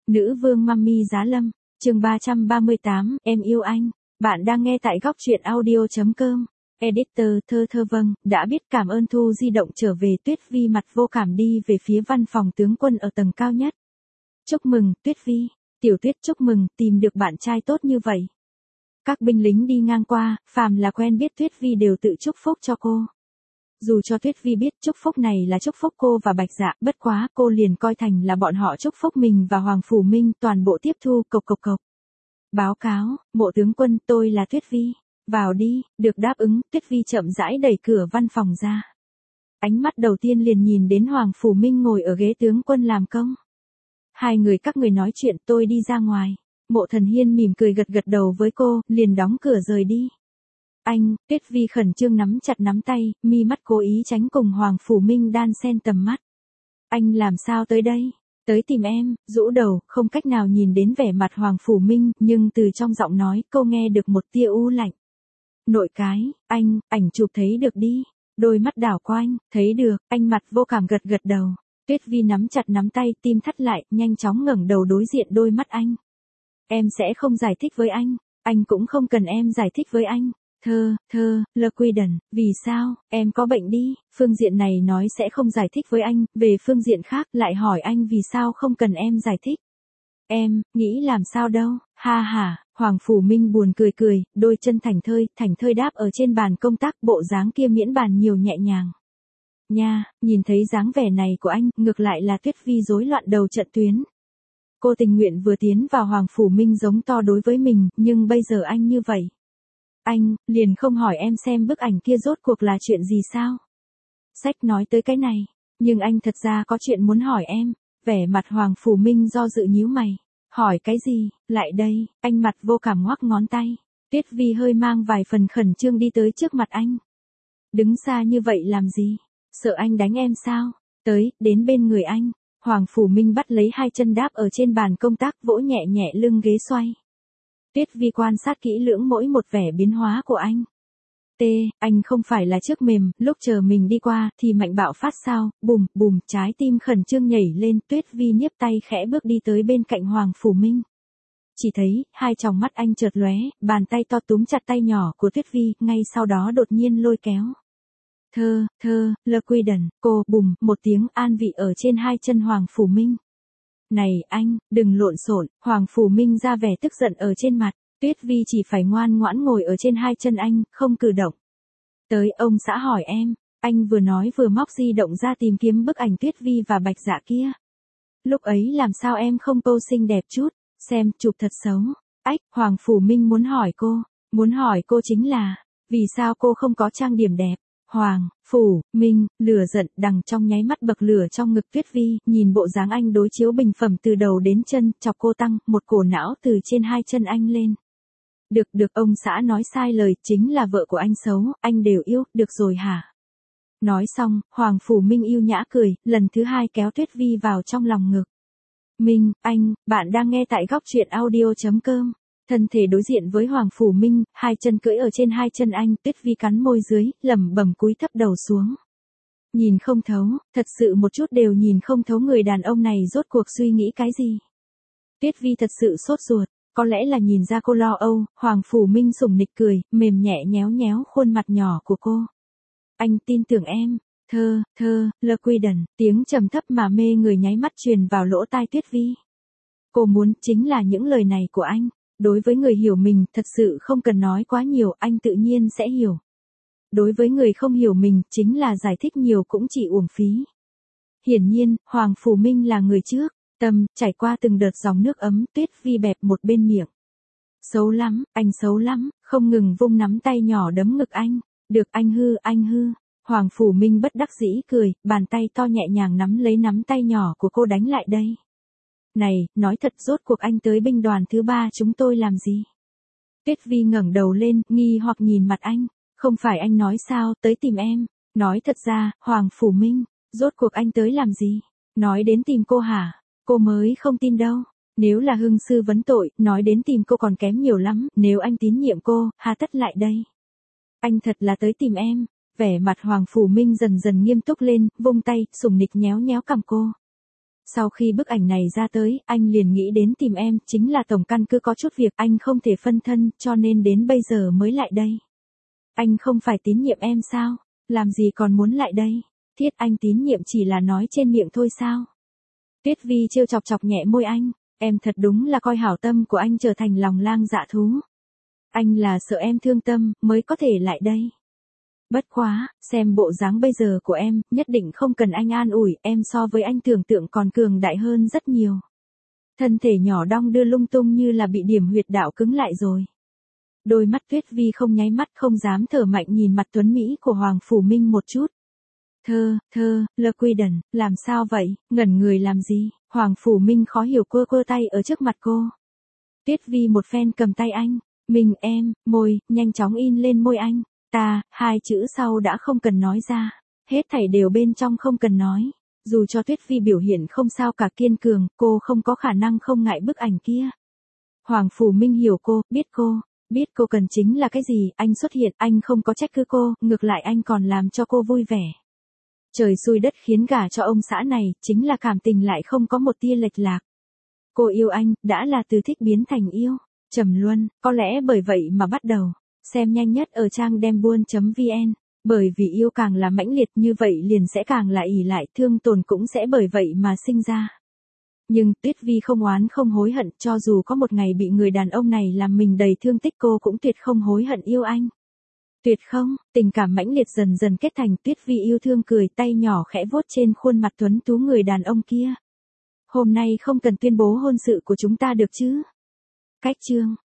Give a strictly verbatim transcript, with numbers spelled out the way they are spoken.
Nữ vương Mummy Giá Lâm, chương ba trăm ba mươi tám, em yêu anh. Bạn đang nghe tại góc truyện audio chấm com. Editor Thơ Thơ vâng, đã biết cảm ơn Thu di động trở về. Tuyết Vi mặt vô cảm đi về phía văn phòng tướng quân ở tầng cao nhất. Chúc mừng, Tuyết Vi. Tiểu Tuyết chúc mừng, tìm được bạn trai tốt như vậy. Các binh lính đi ngang qua, phàm là quen biết Tuyết Vi đều tự chúc phúc cho cô. Dù cho Tuyết Vi biết chúc phúc này là chúc phúc cô và Bạch Dạ, bất quá cô liền coi thành là bọn họ chúc phúc mình và Hoàng Phủ Minh, toàn bộ tiếp thu. Cộc cộc cộc. Báo cáo, mộ tướng quân, tôi là Tuyết Vi. Vào đi. Được đáp ứng, Tuyết Vi chậm rãi đẩy cửa văn phòng ra. Ánh mắt đầu tiên liền nhìn đến Hoàng Phủ Minh ngồi ở ghế tướng quân làm công. Hai người các người nói chuyện, tôi đi ra ngoài. Mộ Thần Hiên mỉm cười gật gật đầu với cô, liền đóng cửa rời đi. Anh, Tuyết Vi khẩn trương nắm chặt nắm tay, mi mắt cố ý tránh cùng Hoàng Phủ Minh đan xen tầm mắt. Anh làm sao tới đây? Tới tìm em. Rũ đầu, không cách nào nhìn đến vẻ mặt Hoàng Phủ Minh, nhưng từ trong giọng nói, cô nghe được một tia u lạnh. Nội cái, anh, ảnh chụp thấy được đi. Đôi mắt đảo qua anh, thấy được, anh mặt vô cảm gật gật đầu. Tuyết Vi nắm chặt nắm tay, tim thắt lại, nhanh chóng ngẩng đầu đối diện đôi mắt anh. Em sẽ không giải thích với anh, anh cũng không cần em giải thích với anh. Thơ, thơ, lơ quy đần, vì sao, em có bệnh đi, phương diện này nói sẽ không giải thích với anh, về phương diện khác lại hỏi anh vì sao không cần em giải thích. Em, nghĩ làm sao đâu, ha ha, Hoàng Phủ Minh buồn cười cười, đôi chân thảnh thơi, thảnh thơi đáp ở trên bàn công tác, bộ dáng kia miễn bàn nhiều nhẹ nhàng. Nha, nhìn thấy dáng vẻ này của anh, ngược lại là Tuyết Vi rối loạn đầu trận tuyến. Cô tình nguyện vừa tiến vào Hoàng Phủ Minh giống to đối với mình, nhưng bây giờ anh như vậy. Anh, liền không hỏi em xem bức ảnh kia rốt cuộc là chuyện gì sao? Sách nói tới cái này, nhưng anh thật ra có chuyện muốn hỏi em. Vẻ mặt Hoàng Phủ Minh do dự nhíu mày. Hỏi cái gì? Lại đây, anh mặt vô cảm ngoắc ngón tay. Tuyết Vi hơi mang vài phần khẩn trương đi tới trước mặt anh. Đứng xa như vậy làm gì? Sợ anh đánh em sao? Tới, đến bên người anh. Hoàng Phủ Minh bắt lấy hai chân đáp ở trên bàn công tác, vỗ nhẹ nhẹ lưng ghế xoay. Tuyết Vi quan sát kỹ lưỡng mỗi một vẻ biến hóa của anh. T, anh không phải là trước mềm, lúc chờ mình đi qua, thì mạnh bạo phát sao, bùm, bùm, trái tim khẩn trương nhảy lên. Tuyết Vi nhiếp tay khẽ bước đi tới bên cạnh Hoàng Phủ Minh. Chỉ thấy, hai tròng mắt anh chợt lóe, bàn tay to túm chặt tay nhỏ của Tuyết Vi, ngay sau đó đột nhiên lôi kéo. Thơ, thơ, lơ quy đần, cô, bùm, một tiếng an vị ở trên hai chân Hoàng Phủ Minh. Này, anh, đừng lộn xộn. Hoàng Phủ Minh ra vẻ tức giận ở trên mặt. Tuyết Vi chỉ phải ngoan ngoãn ngồi ở trên hai chân anh, không cử động. Tới, ông xã hỏi em. Anh vừa nói vừa móc di động ra tìm kiếm bức ảnh Tuyết Vi và Bạch Dạ kia. Lúc ấy làm sao em không pose xinh đẹp chút, xem, chụp thật xấu. Ách, Hoàng Phủ Minh muốn hỏi cô, muốn hỏi cô chính là, vì sao cô không có trang điểm đẹp? Hoàng, Phủ, Minh, lửa giận đằng trong nháy mắt bậc lửa trong ngực Tuyết Vi, nhìn bộ dáng anh đối chiếu bình phẩm từ đầu đến chân, chọc cô tăng, một cổ não từ trên hai chân anh lên. Được, được, ông xã nói sai lời, chính là vợ của anh xấu, anh đều yêu, được rồi hả? Nói xong, Hoàng Phủ Minh yêu nhã cười, lần thứ hai kéo Tuyết Vi vào trong lòng ngực. Minh, anh, bạn đang nghe tại góc truyện audio chấm com. Thân thể đối diện với Hoàng Phủ Minh, hai chân cưỡi ở trên hai chân anh, Tuyết Vi cắn môi dưới, lẩm bẩm cúi thấp đầu xuống. Nhìn không thấu, thật sự một chút đều nhìn không thấu người đàn ông này rốt cuộc suy nghĩ cái gì. Tuyết Vi thật sự sốt ruột, có lẽ là nhìn ra cô lo âu, Hoàng Phủ Minh sủng nịch cười, mềm nhẹ nhéo nhéo khuôn mặt nhỏ của cô. Anh tin tưởng em. Thơ, thơ, lơ quy đần, tiếng trầm thấp mà mê người nháy mắt truyền vào lỗ tai Tuyết Vi. Cô muốn chính là những lời này của anh. Đối với người hiểu mình, thật sự không cần nói quá nhiều, anh tự nhiên sẽ hiểu. Đối với người không hiểu mình, chính là giải thích nhiều cũng chỉ uổng phí. Hiển nhiên, Hoàng Phủ Minh là người trước, tâm, trải qua từng đợt dòng nước ấm, Tuyết Vi bẹp một bên miệng. Xấu lắm, anh xấu lắm, không ngừng vung nắm tay nhỏ đấm ngực anh. Được, anh hư, anh hư. Hoàng Phủ Minh bất đắc dĩ cười, bàn tay to nhẹ nhàng nắm lấy nắm tay nhỏ của cô đánh lại đây. Này, nói thật, rốt cuộc anh tới binh đoàn thứ ba chúng tôi làm gì? Tuyết Vi ngẩng đầu lên, nghi hoặc nhìn mặt anh. Không phải anh nói sao, tới tìm em. Nói thật ra, Hoàng Phủ Minh, rốt cuộc anh tới làm gì? Nói đến tìm cô hả? Cô mới không tin đâu. Nếu là hưng sư vấn tội, nói đến tìm cô còn kém nhiều lắm. Nếu anh tín nhiệm cô, hà tất lại đây. Anh thật là tới tìm em. Vẻ mặt Hoàng Phủ Minh dần dần nghiêm túc lên, vung tay, sủng nịch nhéo nhéo cằm cô. Sau khi bức ảnh này ra tới, anh liền nghĩ đến tìm em, chính là tổng căn cứ có chút việc anh không thể phân thân, cho nên đến bây giờ mới lại đây. Anh không phải tín nhiệm em sao? Làm gì còn muốn lại đây? Thiết, anh tín nhiệm chỉ là nói trên miệng thôi sao? Tuyết Vi trêu chọc chọc nhẹ môi anh, em thật đúng là coi hảo tâm của anh trở thành lòng lang dạ thú. Anh là sợ em thương tâm, mới có thể lại đây. Bất quá, xem bộ dáng bây giờ của em, nhất định không cần anh an ủi, em so với anh tưởng tượng còn cường đại hơn rất nhiều. Thân thể nhỏ đong đưa lung tung như là bị điểm huyệt đạo cứng lại rồi. Đôi mắt Tuyết Vi không nháy mắt, không dám thở mạnh nhìn mặt tuấn Mỹ của Hoàng Phủ Minh một chút. Thơ, thơ, Lơ Quy Đần, làm sao vậy, ngẩn người làm gì? Hoàng Phủ Minh khó hiểu quơ quơ tay ở trước mặt cô. Tuyết Vi một phen cầm tay anh, mình em, môi, nhanh chóng in lên môi anh. Ta, hai chữ sau đã không cần nói ra, hết thảy đều bên trong không cần nói. Dù cho Tuyết Vi biểu hiện không sao cả kiên cường, cô không có khả năng không ngại bức ảnh kia. Hoàng Phủ Minh hiểu cô, biết cô, biết cô cần chính là cái gì, anh xuất hiện, anh không có trách cứ cô, ngược lại anh còn làm cho cô vui vẻ. Trời xui đất khiến gả cho ông xã này, chính là cảm tình lại không có một tia lệch lạc. Cô yêu anh, đã là từ thích biến thành yêu. Trầm Luân, có lẽ bởi vậy mà bắt đầu. Xem nhanh nhất ở trang dembuôn chấm vn, bởi vì yêu càng là mãnh liệt như vậy liền sẽ càng là ỷ lại, thương tổn cũng sẽ bởi vậy mà sinh ra. Nhưng Tuyết Vi không oán không hối hận, cho dù có một ngày bị người đàn ông này làm mình đầy thương tích cô cũng tuyệt không hối hận yêu anh. Tuyệt không, tình cảm mãnh liệt dần dần kết thành. Tuyết Vi yêu thương cười, tay nhỏ khẽ vuốt trên khuôn mặt tuấn tú người đàn ông kia. Hôm nay không cần tuyên bố hôn sự của chúng ta được chứ? Cách chương